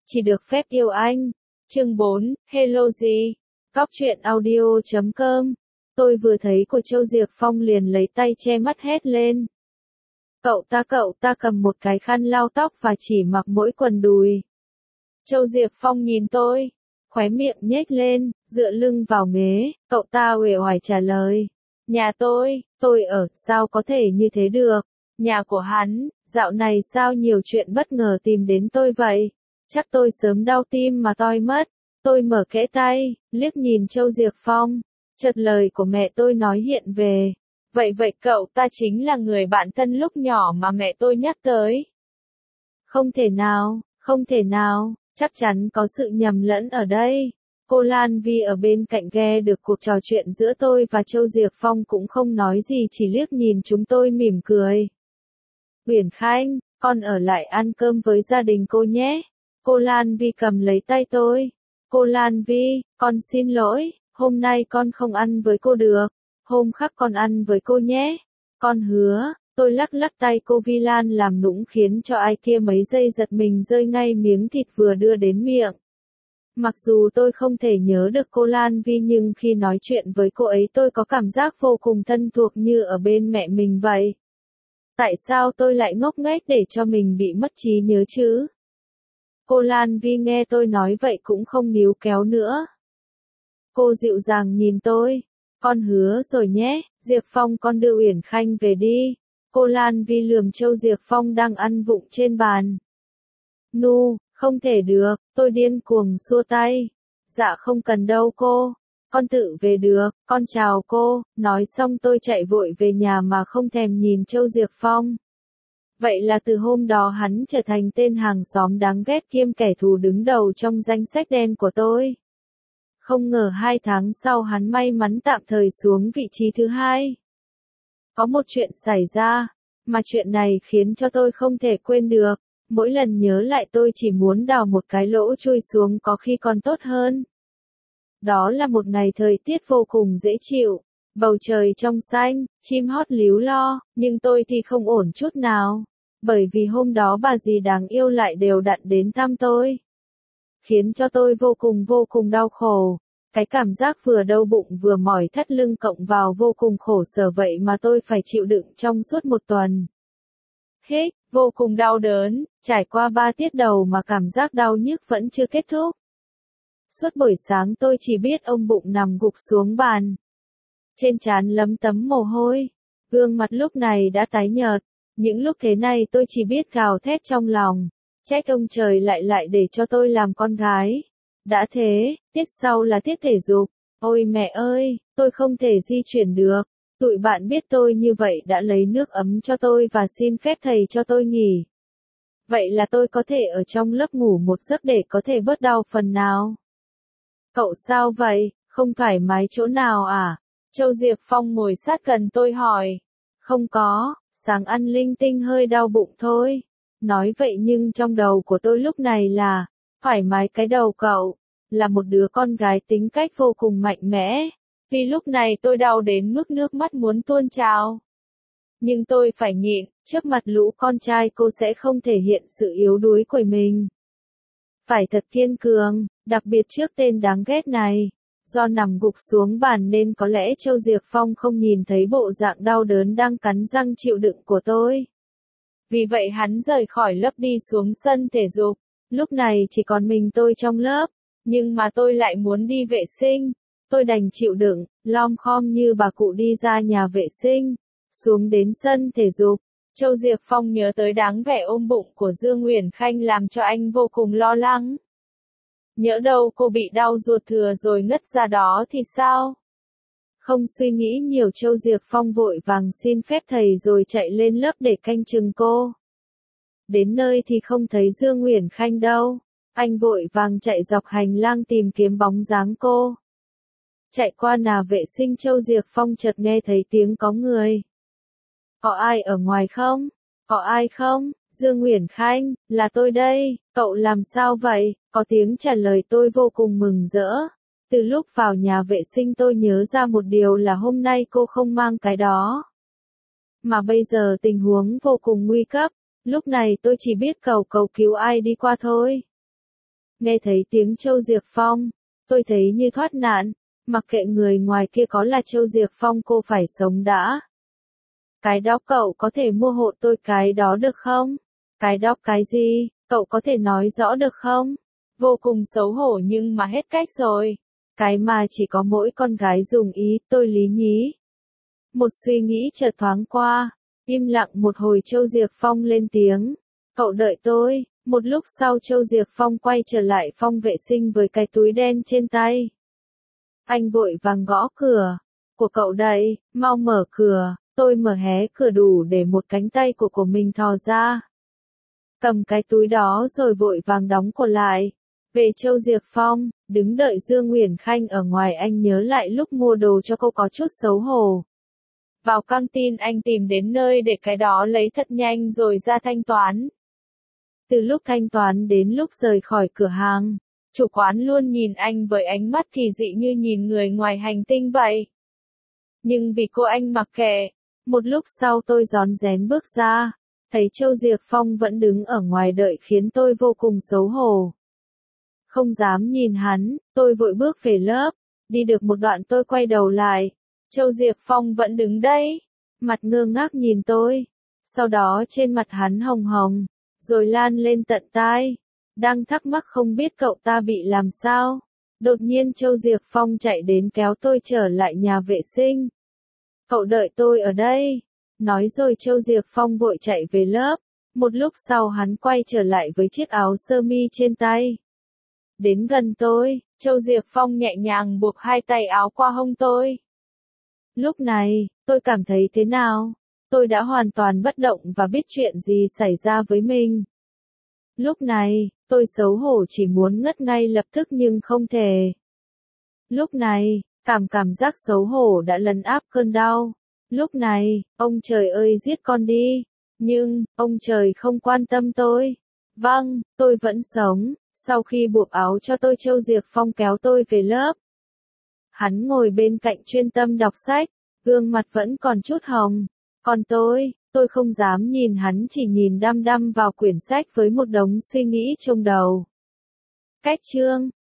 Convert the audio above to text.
Chỉ được phép yêu anh. Chương 4, Hello gì? Góc truyện audio.com. Tôi vừa thấy của Châu Diệc Phong liền lấy tay che mắt hét lên. Cậu ta cầm một cái khăn lau tóc và chỉ mặc mỗi quần đùi. Châu Diệc Phong nhìn tôi, khóe miệng nhếch lên, dựa lưng vào ghế, cậu ta uể oải trả lời. Nhà tôi ở, sao có thể như thế được? Nhà của hắn, dạo này sao nhiều chuyện bất ngờ tìm đến tôi vậy? Chắc tôi sớm đau tim mà toi mất. Tôi mở kẽ tay, liếc nhìn Châu Diệc Phong. Chợt lời của mẹ tôi nói hiện về. Vậy cậu ta chính là người bạn thân lúc nhỏ mà mẹ tôi nhắc tới. Không thể nào, chắc chắn có sự nhầm lẫn ở đây. Cô Lan Vi ở bên cạnh nghe được cuộc trò chuyện giữa tôi và Châu Diệc Phong cũng không nói gì, chỉ liếc nhìn chúng tôi mỉm cười. Uyển Khanh, con ở lại ăn cơm với gia đình cô nhé. Cô Lan Vi cầm lấy tay tôi. Cô Lan Vi, con xin lỗi, hôm nay con không ăn với cô được. Hôm khác con ăn với cô nhé. Con hứa. Tôi lắc tay cô Vi Lan làm nũng khiến cho ai kia mấy giây giật mình rơi ngay miếng thịt vừa đưa đến miệng. Mặc dù tôi không thể nhớ được cô Lan Vi nhưng khi nói chuyện với cô ấy tôi có cảm giác vô cùng thân thuộc như ở bên mẹ mình vậy. Tại sao tôi lại ngốc nghếch để cho mình bị mất trí nhớ chứ? Cô Lan Vi nghe tôi nói vậy cũng không níu kéo nữa. Cô dịu dàng nhìn tôi. Con hứa rồi nhé, Diệc Phong con đưa Uyển Khanh về đi. Cô Lan Vi lườm Châu Diệc Phong đang ăn vụng trên bàn. Nu, không thể được, tôi điên cuồng xua tay. Dạ không cần đâu cô, con tự về được, con chào cô. Nói xong tôi chạy vội về nhà mà không thèm nhìn Châu Diệc Phong. Vậy là từ hôm đó hắn trở thành tên hàng xóm đáng ghét kiêm kẻ thù đứng đầu trong danh sách đen của tôi. Không ngờ 2 tháng sau hắn may mắn tạm thời xuống vị trí thứ 2. Có một chuyện xảy ra, mà chuyện này khiến cho tôi không thể quên được. Mỗi lần nhớ lại tôi chỉ muốn đào một cái lỗ chui xuống có khi còn tốt hơn. Đó là một ngày thời tiết vô cùng dễ chịu, bầu trời trong xanh, chim hót líu lo, nhưng tôi thì không ổn chút nào. Bởi vì hôm đó bà dì đáng yêu lại đều đặn đến thăm tôi. Khiến cho tôi vô cùng đau khổ. Cái cảm giác vừa đau bụng vừa mỏi thắt lưng cộng vào vô cùng khổ sở vậy mà tôi phải chịu đựng trong suốt 1 tuần. Hết, vô cùng đau đớn, trải qua 3 tiết đầu mà cảm giác đau nhức vẫn chưa kết thúc. Suốt buổi sáng tôi chỉ biết ôm bụng nằm gục xuống bàn. Trên trán lấm tấm mồ hôi, gương mặt lúc này đã tái nhợt. Những lúc thế này tôi chỉ biết gào thét trong lòng, trách ông trời lại để cho tôi làm con gái. Đã thế, tiết sau là tiết thể dục. Ôi mẹ ơi, tôi không thể di chuyển được. Tụi bạn biết tôi như vậy đã lấy nước ấm cho tôi và xin phép thầy cho tôi nghỉ. Vậy là tôi có thể ở trong lớp ngủ một giấc để có thể bớt đau phần nào. Cậu sao vậy, không thoải mái chỗ nào à? Châu Diệc Phong ngồi sát gần tôi hỏi. Không có, sáng ăn linh tinh hơi đau bụng thôi. Nói vậy nhưng trong đầu của tôi lúc này là, thoải mái cái đầu cậu, là một đứa con gái tính cách vô cùng mạnh mẽ. Vì lúc này tôi đau đến mức nước mắt muốn tuôn trào. Nhưng tôi phải nhịn, trước mặt lũ con trai cô sẽ không thể hiện sự yếu đuối của mình. Phải thật kiên cường, đặc biệt trước tên đáng ghét này. Do nằm gục xuống bàn nên có lẽ Châu Diệc Phong không nhìn thấy bộ dạng đau đớn đang cắn răng chịu đựng của tôi. Vì vậy hắn rời khỏi lớp đi xuống sân thể dục. Lúc này chỉ còn mình tôi trong lớp, nhưng mà tôi lại muốn đi vệ sinh. Tôi đành chịu đựng, lom khom như bà cụ đi ra nhà vệ sinh, xuống đến sân thể dục. Châu Diệc Phong nhớ tới dáng vẻ ôm bụng của Dương Uyển Khanh làm cho anh vô cùng lo lắng. Nhỡ đâu cô bị đau ruột thừa rồi ngất ra đó thì sao? Không suy nghĩ nhiều Châu Diệc Phong vội vàng xin phép thầy rồi chạy lên lớp để canh chừng cô. Đến nơi thì không thấy Dương Uyển Khanh đâu. Anh vội vàng chạy dọc hành lang tìm kiếm bóng dáng cô. Chạy qua nhà vệ sinh Châu Diệc Phong chợt nghe thấy tiếng có người. Có ai ở ngoài không? Có ai không? Dương Uyển Khanh, là tôi đây, cậu làm sao vậy? Có tiếng trả lời tôi vô cùng mừng rỡ. Từ lúc vào nhà vệ sinh tôi nhớ ra một điều là hôm nay cô không mang cái đó. Mà bây giờ tình huống vô cùng nguy cấp, lúc này tôi chỉ biết cầu cứu ai đi qua thôi. Nghe thấy tiếng Châu Diệc Phong, tôi thấy như thoát nạn, mặc kệ người ngoài kia có là Châu Diệc Phong cô phải sống đã. Cái đó cậu có thể mua hộ tôi cái đó được không? Cái đó cái gì, cậu có thể nói rõ được không? Vô cùng xấu hổ nhưng mà hết cách rồi. Cái mà chỉ có mỗi con gái dùng ý, tôi lý nhí. Một suy nghĩ chợt thoáng qua, im lặng một hồi Châu Diệc Phong lên tiếng. Cậu đợi tôi, một lúc sau Châu Diệc Phong quay trở lại phòng vệ sinh với cái túi đen trên tay. Anh vội vàng gõ cửa. Của cậu đây, mau mở cửa. Tôi mở hé cửa đủ để một cánh tay của mình thò ra. Cầm cái túi đó rồi vội vàng đóng cửa lại. Về Châu Diệc Phong, đứng đợi Dương Nguyễn Khanh ở ngoài anh nhớ lại lúc mua đồ cho cô có chút xấu hổ. Vào căng tin anh tìm đến nơi để cái đó lấy thật nhanh rồi ra thanh toán. Từ lúc thanh toán đến lúc rời khỏi cửa hàng, chủ quán luôn nhìn anh với ánh mắt kỳ dị như nhìn người ngoài hành tinh vậy. Nhưng vì cô anh mặc kệ, một lúc sau tôi rón rén bước ra, thấy Châu Diệc Phong vẫn đứng ở ngoài đợi khiến tôi vô cùng xấu hổ. Không dám nhìn hắn, tôi vội bước về lớp, đi được một đoạn tôi quay đầu lại, Châu Diệc Phong vẫn đứng đấy, mặt ngơ ngác nhìn tôi, sau đó trên mặt hắn hồng hồng, rồi lan lên tận tai, đang thắc mắc không biết cậu ta bị làm sao. Đột nhiên Châu Diệc Phong chạy đến kéo tôi trở lại nhà vệ sinh. Cậu đợi tôi ở đây. Nói rồi Châu Diệc Phong vội chạy về lớp. Một lúc sau hắn quay trở lại với chiếc áo sơ mi trên tay. Đến gần tôi, Châu Diệc Phong nhẹ nhàng buộc hai tay áo qua hông tôi. Lúc này, tôi cảm thấy thế nào? Tôi đã hoàn toàn bất động và biết chuyện gì xảy ra với mình. Lúc này, tôi xấu hổ chỉ muốn ngất ngay lập tức nhưng không thể. Lúc này, cảm giác xấu hổ đã lấn áp cơn đau. Lúc này, ông trời ơi giết con đi. Nhưng, ông trời không quan tâm tôi. Vâng, tôi vẫn sống. Sau khi buộc áo cho tôi Châu Diệc Phong kéo tôi về lớp. Hắn ngồi bên cạnh chuyên tâm đọc sách, gương mặt vẫn còn chút hồng. Còn tôi không dám nhìn hắn chỉ nhìn đăm đăm vào quyển sách với một đống suy nghĩ trong đầu. Cách chương